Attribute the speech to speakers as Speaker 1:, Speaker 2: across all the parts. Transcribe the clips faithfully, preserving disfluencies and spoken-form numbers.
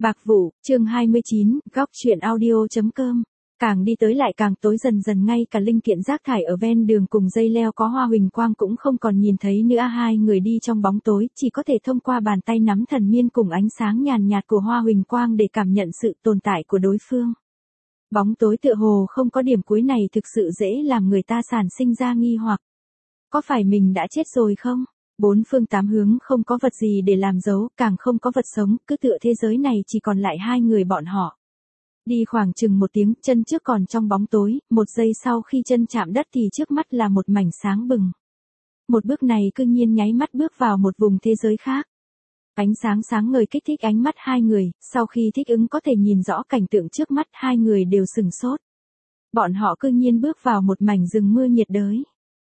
Speaker 1: Bạc Vụ, chương hai mươi chín, góc chuyện audio.com. Càng đi tới lại càng tối dần dần, ngay cả linh kiện rác thải ở ven đường cùng dây leo có hoa huỳnh quang cũng không còn nhìn thấy nữa. Hai người đi trong bóng tối, chỉ có thể thông qua bàn tay nắm thần miên cùng ánh sáng nhàn nhạt của hoa huỳnh quang để cảm nhận sự tồn tại của đối phương. Bóng tối tựa hồ không có điểm cuối này thực sự dễ làm người ta sản sinh ra nghi hoặc. Có phải mình đã chết rồi không? Bốn phương tám hướng không có vật gì để làm dấu, càng không có vật sống, cứ tựa thế giới này chỉ còn lại hai người bọn họ. Đi khoảng chừng một tiếng, chân trước còn trong bóng tối, một giây sau khi chân chạm đất thì trước mắt là một mảnh sáng bừng. Một bước này cư nhiên nháy mắt bước vào một vùng thế giới khác. Ánh sáng sáng ngời kích thích ánh mắt hai người, sau khi thích ứng có thể nhìn rõ cảnh tượng trước mắt, hai người đều sừng sốt. Bọn họ cư nhiên bước vào một mảnh rừng mưa nhiệt đới.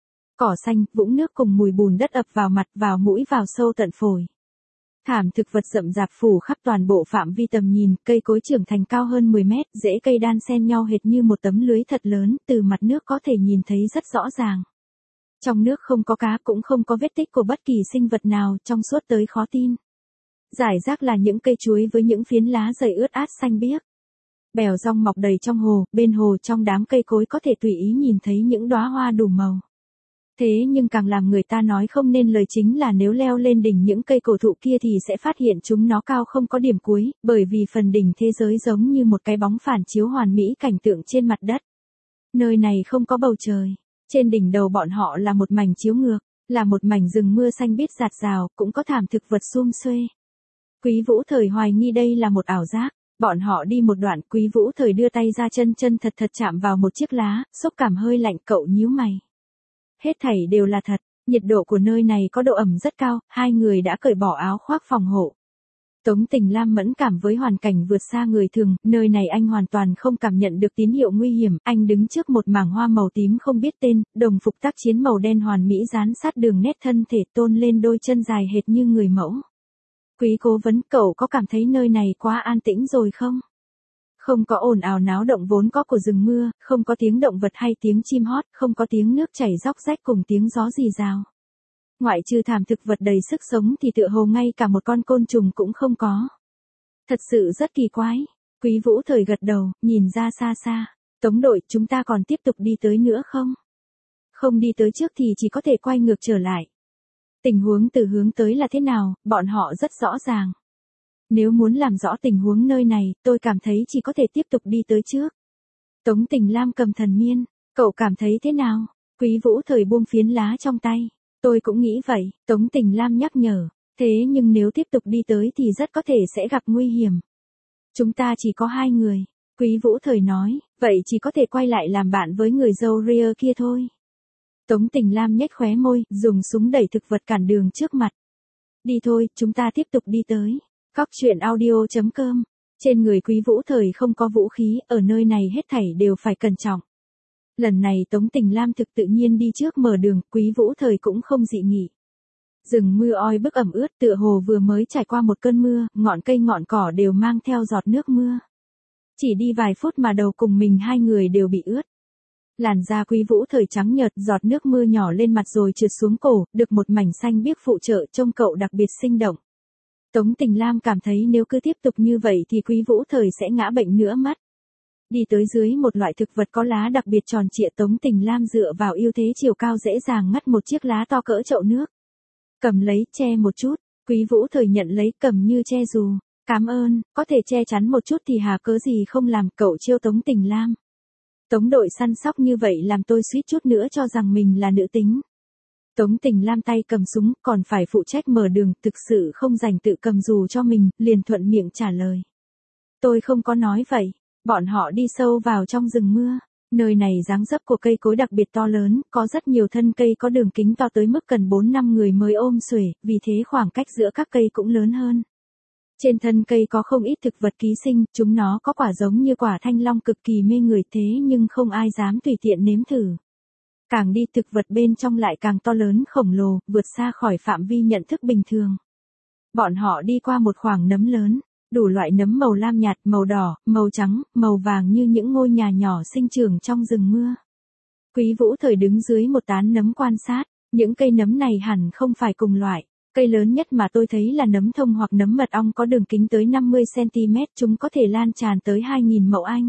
Speaker 1: Cỏ xanh, vũng nước cùng mùi bùn đất ập vào mặt, vào mũi, vào sâu tận phổi. Thảm thực vật rậm rạp phủ khắp toàn bộ phạm vi tầm nhìn, cây cối trưởng thành cao hơn mười mét, rễ cây đan xen nhau hệt như một tấm lưới thật lớn, từ mặt nước có thể nhìn thấy rất rõ ràng. Trong nước không có cá, cũng không có vết tích của bất kỳ sinh vật nào, trong suốt tới khó tin. Rải rác là những cây chuối với những phiến lá dày ướt át xanh biếc. Bèo rong mọc đầy trong hồ, bên hồ trong đám cây cối có thể tùy ý nhìn thấy những đóa hoa đủ màu. Thế nhưng càng làm người ta nói không nên lời chính là nếu leo lên đỉnh những cây cổ thụ kia thì sẽ phát hiện chúng nó cao không có điểm cuối, bởi vì phần đỉnh thế giới giống như một cái bóng phản chiếu hoàn mỹ cảnh tượng trên mặt đất. Nơi này không có bầu trời, trên đỉnh đầu bọn họ là một mảnh chiếu ngược, là một mảnh rừng mưa xanh biếc rạt rào, cũng có thảm thực vật sum xuê. Quý Vũ Thời hoài nghi đây là một ảo giác. Bọn họ đi một đoạn, Quý Vũ Thời đưa tay ra, chân chân thật thật chạm vào một chiếc lá, xúc cảm hơi lạnh, cậu nhíu mày. Hết thảy đều là thật, nhiệt độ của nơi này có độ ẩm rất cao, hai người đã cởi bỏ áo khoác phòng hộ. Tống Tình Lam mẫn cảm với hoàn cảnh vượt xa người thường, nơi này anh hoàn toàn không cảm nhận được tín hiệu nguy hiểm, anh đứng trước một mảng hoa màu tím không biết tên, đồng phục tác chiến màu đen hoàn mỹ dán sát đường nét thân thể, tôn lên đôi chân dài hệt như người mẫu. Quý cố vấn, cậu có cảm thấy nơi này quá an tĩnh rồi không? Không có ồn ào náo động vốn có của rừng mưa, không có tiếng động vật hay tiếng chim hót, không có tiếng nước chảy róc rách cùng tiếng gió rì rào. Ngoại trừ thảm thực vật đầy sức sống thì tựa hồ ngay cả một con côn trùng cũng không có. Thật sự rất kỳ quái. Quý Vũ Thời gật đầu, nhìn ra xa xa. Tống đội, chúng ta còn tiếp tục đi tới nữa không? Không đi tới trước thì chỉ có thể quay ngược trở lại. Tình huống từ hướng tới là thế nào, bọn họ rất rõ ràng. Nếu muốn làm rõ tình huống nơi này, tôi cảm thấy chỉ có thể tiếp tục đi tới trước. Tống Tình Lam cầm thần miên, cậu cảm thấy thế nào? Quý Vũ Thời buông phiến lá trong tay. Tôi cũng nghĩ vậy, Tống Tình Lam nhắc nhở. Thế nhưng nếu tiếp tục đi tới thì rất có thể sẽ gặp nguy hiểm. Chúng ta chỉ có hai người. Quý Vũ Thời nói, vậy chỉ có thể quay lại làm bạn với người dâu ria kia thôi. Tống Tình Lam nhếch khóe môi, dùng súng đẩy thực vật cản đường trước mặt. Đi thôi, chúng ta tiếp tục đi tới. Góc chuyện audio.com. Trên người Quý Vũ Thời không có vũ khí, ở nơi này hết thảy đều phải cẩn trọng. Lần này Tống Tình Lam thực tự nhiên đi trước mở đường, Quý Vũ Thời cũng không dị nghị. Rừng mưa oi bức ẩm ướt, tựa hồ vừa mới trải qua một cơn mưa, ngọn cây ngọn cỏ đều mang theo giọt nước mưa. Chỉ đi vài phút mà đầu cùng mình hai người đều bị ướt. Làn da Quý Vũ Thời trắng nhợt, giọt nước mưa nhỏ lên mặt rồi trượt xuống cổ, được một mảnh xanh biếc phụ trợ, trông cậu đặc biệt sinh động. Tống Tình Lam cảm thấy nếu cứ tiếp tục như vậy thì Quý Vũ Thời sẽ ngã bệnh nữa mất. Đi tới dưới một loại thực vật có lá đặc biệt tròn trịa, Tống Tình Lam dựa vào ưu thế chiều cao dễ dàng ngắt một chiếc lá to cỡ chậu nước. Cầm lấy, che một chút, Quý Vũ Thời nhận lấy, cầm như che dù. Cảm ơn, có thể che chắn một chút thì hà cớ gì không làm, cậu trêu Tống Tình Lam. Tống đội săn sóc như vậy làm tôi suýt chút nữa cho rằng mình là nữ tính. Tống Tình Lam tay cầm súng, còn phải phụ trách mở đường, thực sự không dành tự cầm dù cho mình, liền thuận miệng trả lời. Tôi không có nói vậy. Bọn họ đi sâu vào trong rừng mưa. Nơi này dáng dấp của cây cối đặc biệt to lớn, có rất nhiều thân cây có đường kính to tới mức cần bốn năm người mới ôm xuể, vì thế khoảng cách giữa các cây cũng lớn hơn. Trên thân cây có không ít thực vật ký sinh, chúng nó có quả giống như quả thanh long cực kỳ mê người, thế nhưng không ai dám tùy tiện nếm thử. Càng đi thực vật bên trong lại càng to lớn khổng lồ, vượt xa khỏi phạm vi nhận thức bình thường. Bọn họ đi qua một khoảng nấm lớn, đủ loại nấm màu lam nhạt, màu đỏ, màu trắng, màu vàng như những ngôi nhà nhỏ sinh trưởng trong rừng mưa. Quý Vũ Thời đứng dưới một tán nấm quan sát, những cây nấm này hẳn không phải cùng loại. Cây lớn nhất mà tôi thấy là nấm thông hoặc nấm mật ong có đường kính tới năm mươi xăng ti mét, chúng có thể lan tràn tới hai nghìn mẫu Anh.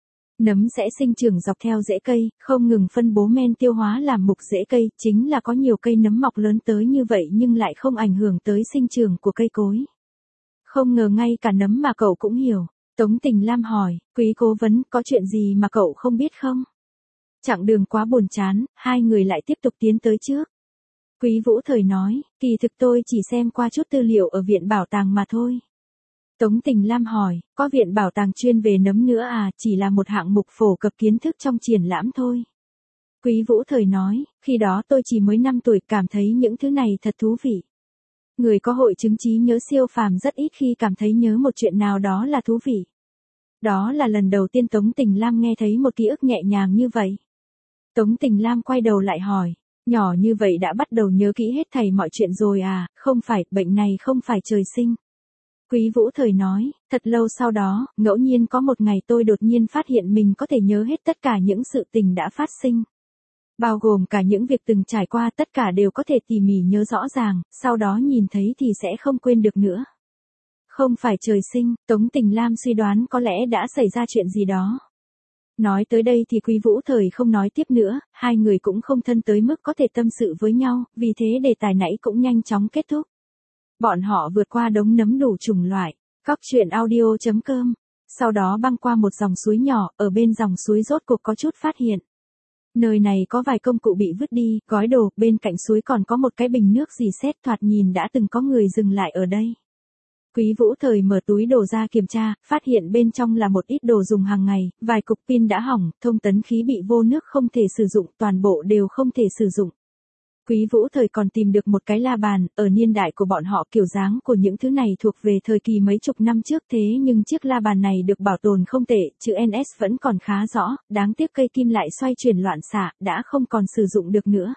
Speaker 1: Nấm sẽ sinh trưởng dọc theo rễ cây, không ngừng phân bố men tiêu hóa làm mục rễ cây, chính là có nhiều cây nấm mọc lớn tới như vậy nhưng lại không ảnh hưởng tới sinh trưởng của cây cối. Không ngờ ngay cả nấm mà cậu cũng hiểu. Tống Tình Lam hỏi, Quý cố vấn, có chuyện gì mà cậu không biết không? Chặng đường quá buồn chán, hai người lại tiếp tục tiến tới trước. Quý Vũ Thời nói, kỳ thực tôi chỉ xem qua chút tư liệu ở viện bảo tàng mà thôi. Tống Tình Lam hỏi, có viện bảo tàng chuyên về nấm nữa à, chỉ là một hạng mục phổ cập kiến thức trong triển lãm thôi. Quý Vũ Thời nói, khi đó tôi chỉ mới năm tuổi, cảm thấy những thứ này thật thú vị. Người có hội chứng trí nhớ siêu phàm rất ít khi cảm thấy nhớ một chuyện nào đó là thú vị. Đó là lần đầu tiên Tống Tình Lam nghe thấy một ký ức nhẹ nhàng như vậy. Tống Tình Lam quay đầu lại hỏi, nhỏ như vậy đã bắt đầu nhớ kỹ hết thảy mọi chuyện rồi à, không phải, bệnh này không phải trời sinh. Quý Vũ Thời nói, thật lâu sau đó, ngẫu nhiên có một ngày tôi đột nhiên phát hiện mình có thể nhớ hết tất cả những sự tình đã phát sinh. Bao gồm cả những việc từng trải qua, tất cả đều có thể tỉ mỉ nhớ rõ ràng, sau đó nhìn thấy thì sẽ không quên được nữa. Không phải trời sinh, Tống Tình Lam suy đoán có lẽ đã xảy ra chuyện gì đó. Nói tới đây thì Quý Vũ Thời không nói tiếp nữa, hai người cũng không thân tới mức có thể tâm sự với nhau, vì thế đề tài nãy cũng nhanh chóng kết thúc. Bọn họ vượt qua đống nấm đủ chủng loại, góc truyện audio chấm com. Sau đó băng qua một dòng suối nhỏ, ở bên dòng suối rốt cuộc có chút phát hiện. Nơi này có vài công cụ bị vứt đi, gói đồ, bên cạnh suối còn có một cái bình nước rỉ sét, thoạt nhìn đã từng có người dừng lại ở đây. Quý Vũ Thời mở túi đồ ra kiểm tra, phát hiện bên trong là một ít đồ dùng hàng ngày, vài cục pin đã hỏng, thông tấn khí bị vô nước không thể sử dụng, toàn bộ đều không thể sử dụng. Quý Vũ Thời còn tìm được một cái la bàn, ở niên đại của bọn họ kiểu dáng của những thứ này thuộc về thời kỳ mấy chục năm trước, thế nhưng chiếc la bàn này được bảo tồn không tệ, chữ en ét vẫn còn khá rõ, đáng tiếc cây kim lại xoay chuyển loạn xạ, đã không còn sử dụng được nữa.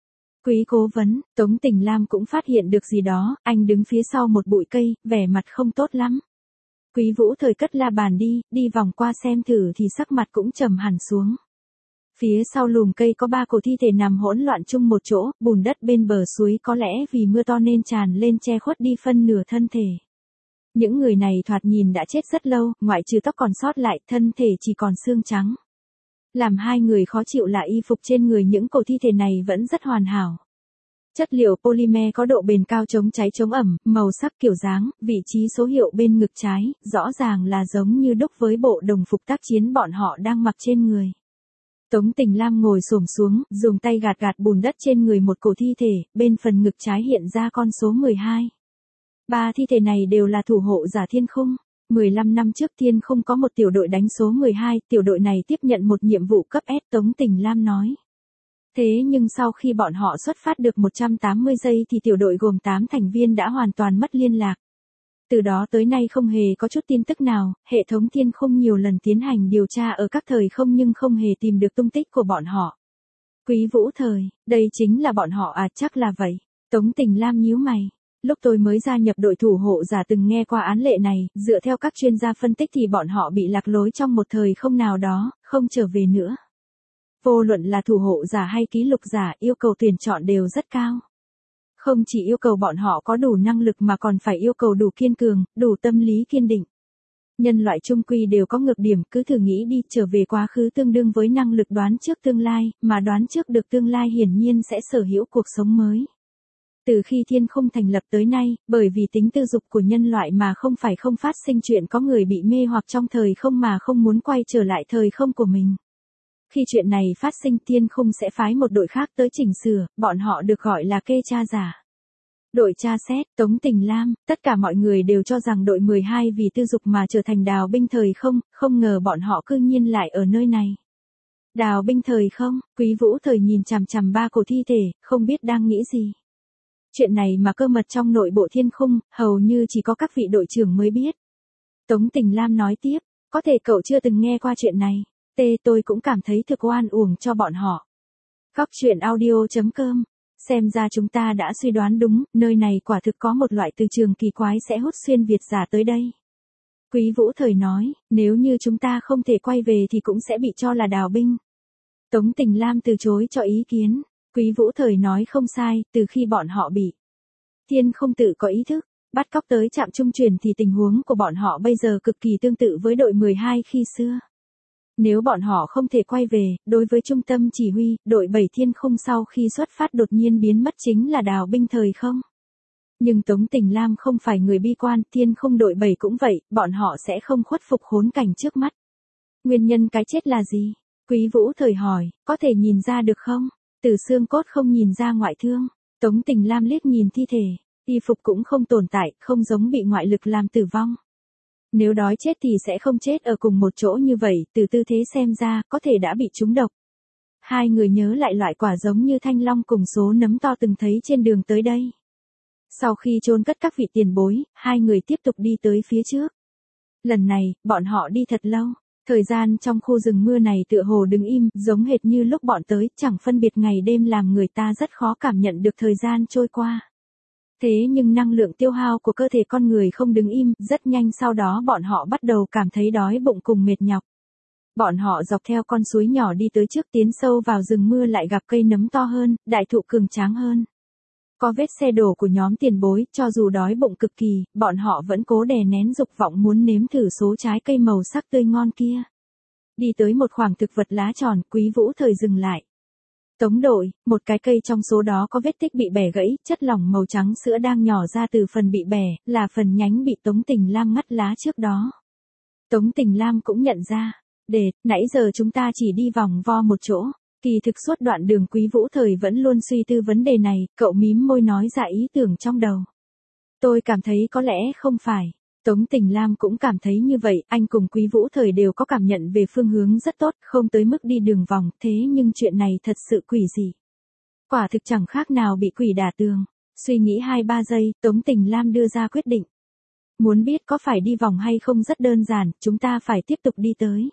Speaker 1: Quý cố vấn, Tống Tình Lam cũng phát hiện được gì đó, anh đứng phía sau một bụi cây, vẻ mặt không tốt lắm. Quý Vũ Thời cất la bàn đi, đi vòng qua xem thử thì sắc mặt cũng trầm hẳn xuống. Phía sau lùm cây có ba cổ thi thể nằm hỗn loạn chung một chỗ, bùn đất bên bờ suối có lẽ vì mưa to nên tràn lên che khuất đi phân nửa thân thể. Những người này thoạt nhìn đã chết rất lâu, ngoại trừ tóc còn sót lại, thân thể chỉ còn xương trắng. Làm hai người khó chịu là y phục trên người những cổ thi thể này vẫn rất hoàn hảo. Chất liệu polymer có độ bền cao, chống cháy chống ẩm, màu sắc kiểu dáng, vị trí số hiệu bên ngực trái, rõ ràng là giống như đúc với bộ đồng phục tác chiến bọn họ đang mặc trên người. Tống Tình Lam ngồi xổm xuống, dùng tay gạt gạt bùn đất trên người một cổ thi thể, bên phần ngực trái hiện ra con số mười hai. Ba thi thể này đều là thủ hộ giả Thiên Khung. mười lăm năm trước Thiên Khung có một tiểu đội đánh số mười hai, tiểu đội này tiếp nhận một nhiệm vụ cấp S, Tống Tình Lam nói. Thế nhưng sau khi bọn họ xuất phát được một trăm tám mươi giây thì tiểu đội gồm tám thành viên đã hoàn toàn mất liên lạc. Từ đó tới nay không hề có chút tin tức nào, hệ thống Thiên Khung nhiều lần tiến hành điều tra ở các thời không nhưng không hề tìm được tung tích của bọn họ. Quý Vũ Thời, đây chính là bọn họ à, chắc là vậy. Tống Tình Lam nhíu mày. Lúc tôi mới gia nhập đội thủ hộ giả từng nghe qua án lệ này, dựa theo các chuyên gia phân tích thì bọn họ bị lạc lối trong một thời không nào đó, không trở về nữa. Vô luận là thủ hộ giả hay ký lục giả, yêu cầu tuyển chọn đều rất cao. Không chỉ yêu cầu bọn họ có đủ năng lực mà còn phải yêu cầu đủ kiên cường, đủ tâm lý kiên định. Nhân loại chung quy đều có ngược điểm, cứ thử nghĩ đi, trở về quá khứ tương đương với năng lực đoán trước tương lai, mà đoán trước được tương lai hiển nhiên sẽ sở hữu cuộc sống mới. Từ khi Thiên Khung thành lập tới nay, bởi vì tính tư dục của nhân loại mà không phải không phát sinh chuyện có người bị mê hoặc trong thời không mà không muốn quay trở lại thời không của mình. Khi chuyện này phát sinh, Thiên Khung sẽ phái một đội khác tới chỉnh sửa, bọn họ được gọi là kê tra giả. Đội tra xét, Tống Tình Lam, tất cả mọi người đều cho rằng đội mười hai vì tư dục mà trở thành đào binh thời không, không ngờ bọn họ cư nhiên lại ở nơi này. Đào binh thời không, Quý Vũ Thời nhìn chằm chằm ba cổ thi thể, không biết đang nghĩ gì. Chuyện này mà cơ mật trong nội bộ Thiên Khung, hầu như chỉ có các vị đội trưởng mới biết. Tống Tình Lam nói tiếp, có thể cậu chưa từng nghe qua chuyện này. Tê tôi cũng cảm thấy thực oan uổng cho bọn họ. Góc truyện audio chấm com. Xem ra chúng ta đã suy đoán đúng, nơi này quả thực có một loại từ trường kỳ quái sẽ hút xuyên Việt giả tới đây. Quý Vũ Thời nói, nếu như chúng ta không thể quay về thì cũng sẽ bị cho là đào binh. Tống Tình Lam từ chối cho ý kiến. Quý Vũ Thời nói không sai, từ khi bọn họ bị Thiên không tự có ý thức, bắt cóc tới trạm trung chuyển thì tình huống của bọn họ bây giờ cực kỳ tương tự với đội mười hai khi xưa. Nếu bọn họ không thể quay về, đối với trung tâm chỉ huy, đội bảy Thiên không sau khi xuất phát đột nhiên biến mất chính là đào binh thời không. Nhưng Tống Tình Lam không phải người bi quan, Thiên không đội bảy cũng vậy, bọn họ sẽ không khuất phục khốn cảnh trước mắt. Nguyên nhân cái chết là gì? Quý Vũ Thời hỏi, có thể nhìn ra được không? Từ xương cốt không nhìn ra ngoại thương. Tống Tình Lam liếc nhìn thi thể, y phục cũng không tồn tại, không giống bị ngoại lực làm tử vong. Nếu đói chết thì sẽ không chết ở cùng một chỗ như vậy, từ tư thế xem ra, có thể đã bị trúng độc. Hai người nhớ lại loại quả giống như thanh long cùng số nấm to từng thấy trên đường tới đây. Sau khi chôn cất các vị tiền bối, hai người tiếp tục đi tới phía trước. Lần này, bọn họ đi thật lâu. Thời gian trong khu rừng mưa này tựa hồ đứng im, giống hệt như lúc bọn tới, chẳng phân biệt ngày đêm làm người ta rất khó cảm nhận được thời gian trôi qua. Thế nhưng năng lượng tiêu hao của cơ thể con người không đứng im, rất nhanh sau đó bọn họ bắt đầu cảm thấy đói bụng cùng mệt nhọc. Bọn họ dọc theo con suối nhỏ đi tới trước, tiến sâu vào rừng mưa lại gặp cây nấm to hơn, đại thụ cường tráng hơn. Có vết xe đổ của nhóm tiền bối, cho dù đói bụng cực kỳ, bọn họ vẫn cố đè nén dục vọng muốn nếm thử số trái cây màu sắc tươi ngon kia. Đi tới một khoảng thực vật lá tròn, Quý Vũ Thời dừng lại. Tống đội, một cái cây trong số đó có vết tích bị bẻ gãy, chất lỏng màu trắng sữa đang nhỏ ra từ phần bị bẻ, là phần nhánh bị Tống Tình Lam ngắt lá trước đó. Tống Tình Lam cũng nhận ra, để, nãy giờ chúng ta chỉ đi vòng vo một chỗ. Kỳ thực suốt đoạn đường Quý Vũ Thời vẫn luôn suy tư vấn đề này, cậu mím môi nói ra ý tưởng trong đầu. Tôi cảm thấy có lẽ không phải. Tống Tình Lam cũng cảm thấy như vậy, anh cùng Quý Vũ Thời đều có cảm nhận về phương hướng rất tốt, không tới mức đi đường vòng, thế nhưng chuyện này thật sự quỷ dị. Quả thực chẳng khác nào bị quỷ đả tường. Suy nghĩ hai ba giây, Tống Tình Lam đưa ra quyết định. Muốn biết có phải đi vòng hay không rất đơn giản, chúng ta phải tiếp tục đi tới.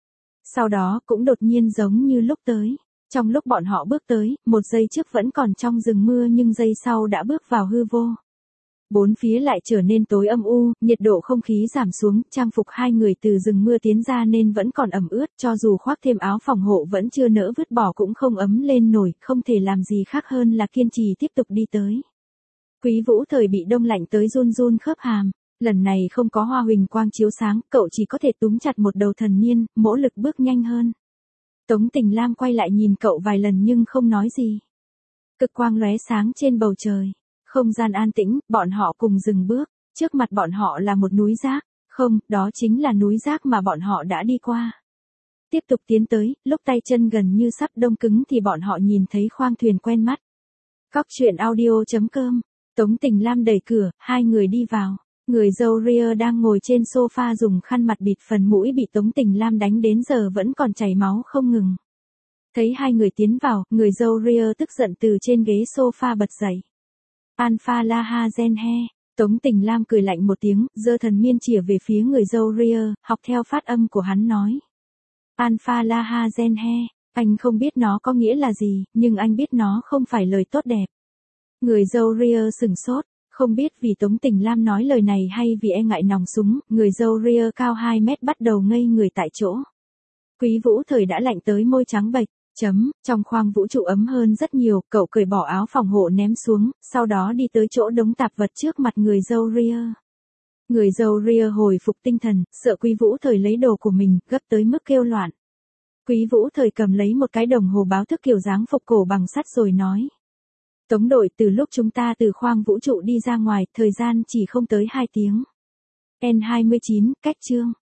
Speaker 1: Sau đó cũng đột nhiên giống như lúc tới. Trong lúc bọn họ bước tới, một giây trước vẫn còn trong rừng mưa nhưng giây sau đã bước vào hư vô. Bốn phía lại trở nên tối âm u, nhiệt độ không khí giảm xuống, trang phục hai người từ rừng mưa tiến ra nên vẫn còn ẩm ướt, cho dù khoác thêm áo phòng hộ vẫn chưa nỡ vứt bỏ cũng không ấm lên nổi, không thể làm gì khác hơn là kiên trì tiếp tục đi tới. Quý Vũ Thời bị đông lạnh tới run run khớp hàm, lần này không có hoa huỳnh quang chiếu sáng, cậu chỉ có thể túm chặt một đầu thần niên, mỗ lực bước nhanh hơn. Tống Tình Lam quay lại nhìn cậu vài lần nhưng không nói gì. Cực quang lóe sáng trên bầu trời. Không gian an tĩnh, bọn họ cùng dừng bước. Trước mặt bọn họ là một núi rác. Không, đó chính là núi rác mà bọn họ đã đi qua. Tiếp tục tiến tới, lúc tay chân gần như sắp đông cứng thì bọn họ nhìn thấy khoang thuyền quen mắt. Góc truyện audio chấm com. Tống Tình Lam đẩy cửa, hai người đi vào. Người dâu Ria đang ngồi trên sofa dùng khăn mặt bịt phần mũi bị Tống Tình Lam đánh đến giờ vẫn còn chảy máu không ngừng. Thấy hai người tiến vào, người dâu Ria tức giận từ trên ghế sofa bật dậy. Alpha Laha Gen He, Tống Tình Lam cười lạnh một tiếng, giơ thần miên chìa về phía người dâu Ria, học theo phát âm của hắn nói. Alpha Laha Gen He, anh không biết nó có nghĩa là gì, nhưng anh biết nó không phải lời tốt đẹp. Người dâu Ria sừng sốt. Không biết vì Tống Tình Lam nói lời này hay vì e ngại nòng súng, người dâu Ria cao hai mét bắt đầu ngây người tại chỗ. Quý Vũ Thời đã lạnh tới môi trắng bệch, chấm, trong khoang vũ trụ ấm hơn rất nhiều, cậu cởi bỏ áo phòng hộ ném xuống, sau đó đi tới chỗ đống tạp vật trước mặt người dâu Ria. Người dâu Ria hồi phục tinh thần, sợ Quý Vũ Thời lấy đồ của mình, gấp tới mức kêu loạn. Quý Vũ Thời cầm lấy một cái đồng hồ báo thức kiểu dáng phục cổ bằng sắt rồi nói. Tống đội, từ lúc chúng ta từ khoang vũ trụ đi ra ngoài, thời gian chỉ không tới hai tiếng. N hai mươi chín, cách chương.